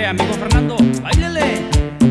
Báilele, amigo Fernando, báilele.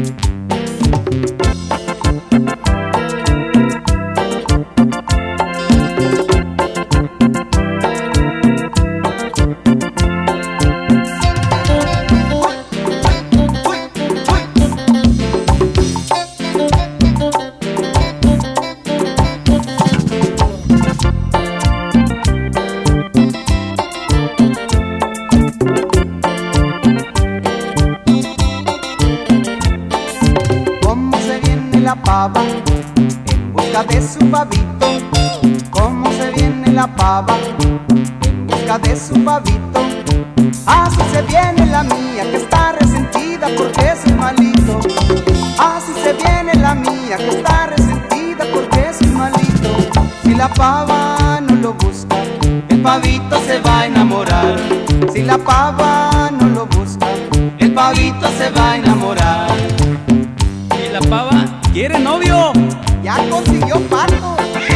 La pava en busca de su pavito. Cómo se viene la pava en busca de su pavito. Así se viene la mía que está resentida porque soy malito. Así se viene la mía que está resentida porque soy malito. Si la pava no lo busca, el pavito se va a enamorar. Si la pava no lo busca, el pavito se va a enamorar. ¿Y la pava quiere novio? Ya consiguió pato.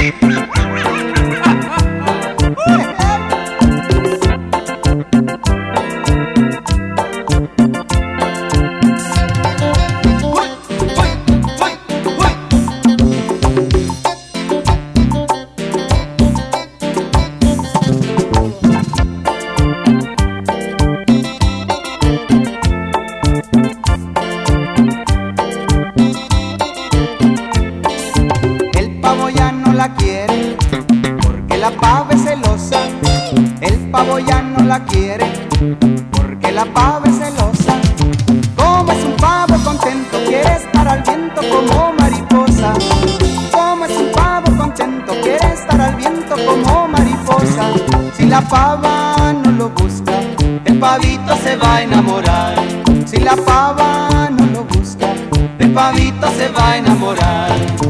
La quiere porque la pava es celosa. El pavo ya no la quiere porque la pava es celosa. Como es un pavo contento, quiere estar al viento como mariposa. Como es un pavo contento, quiere estar al viento como mariposa. Si la pava no lo busca, el pavito se va a enamorar. Si la pava no lo busca, el pavito se va a enamorar.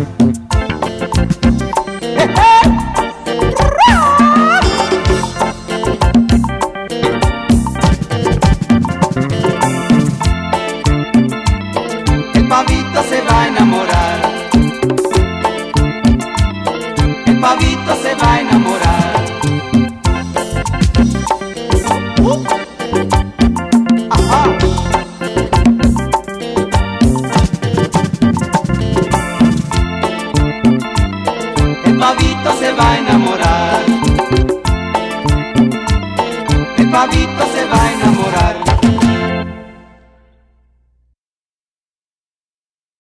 El pavito se va a enamorar. El pavito se va a enamorar. Ajá. El pavito se va a enamorar.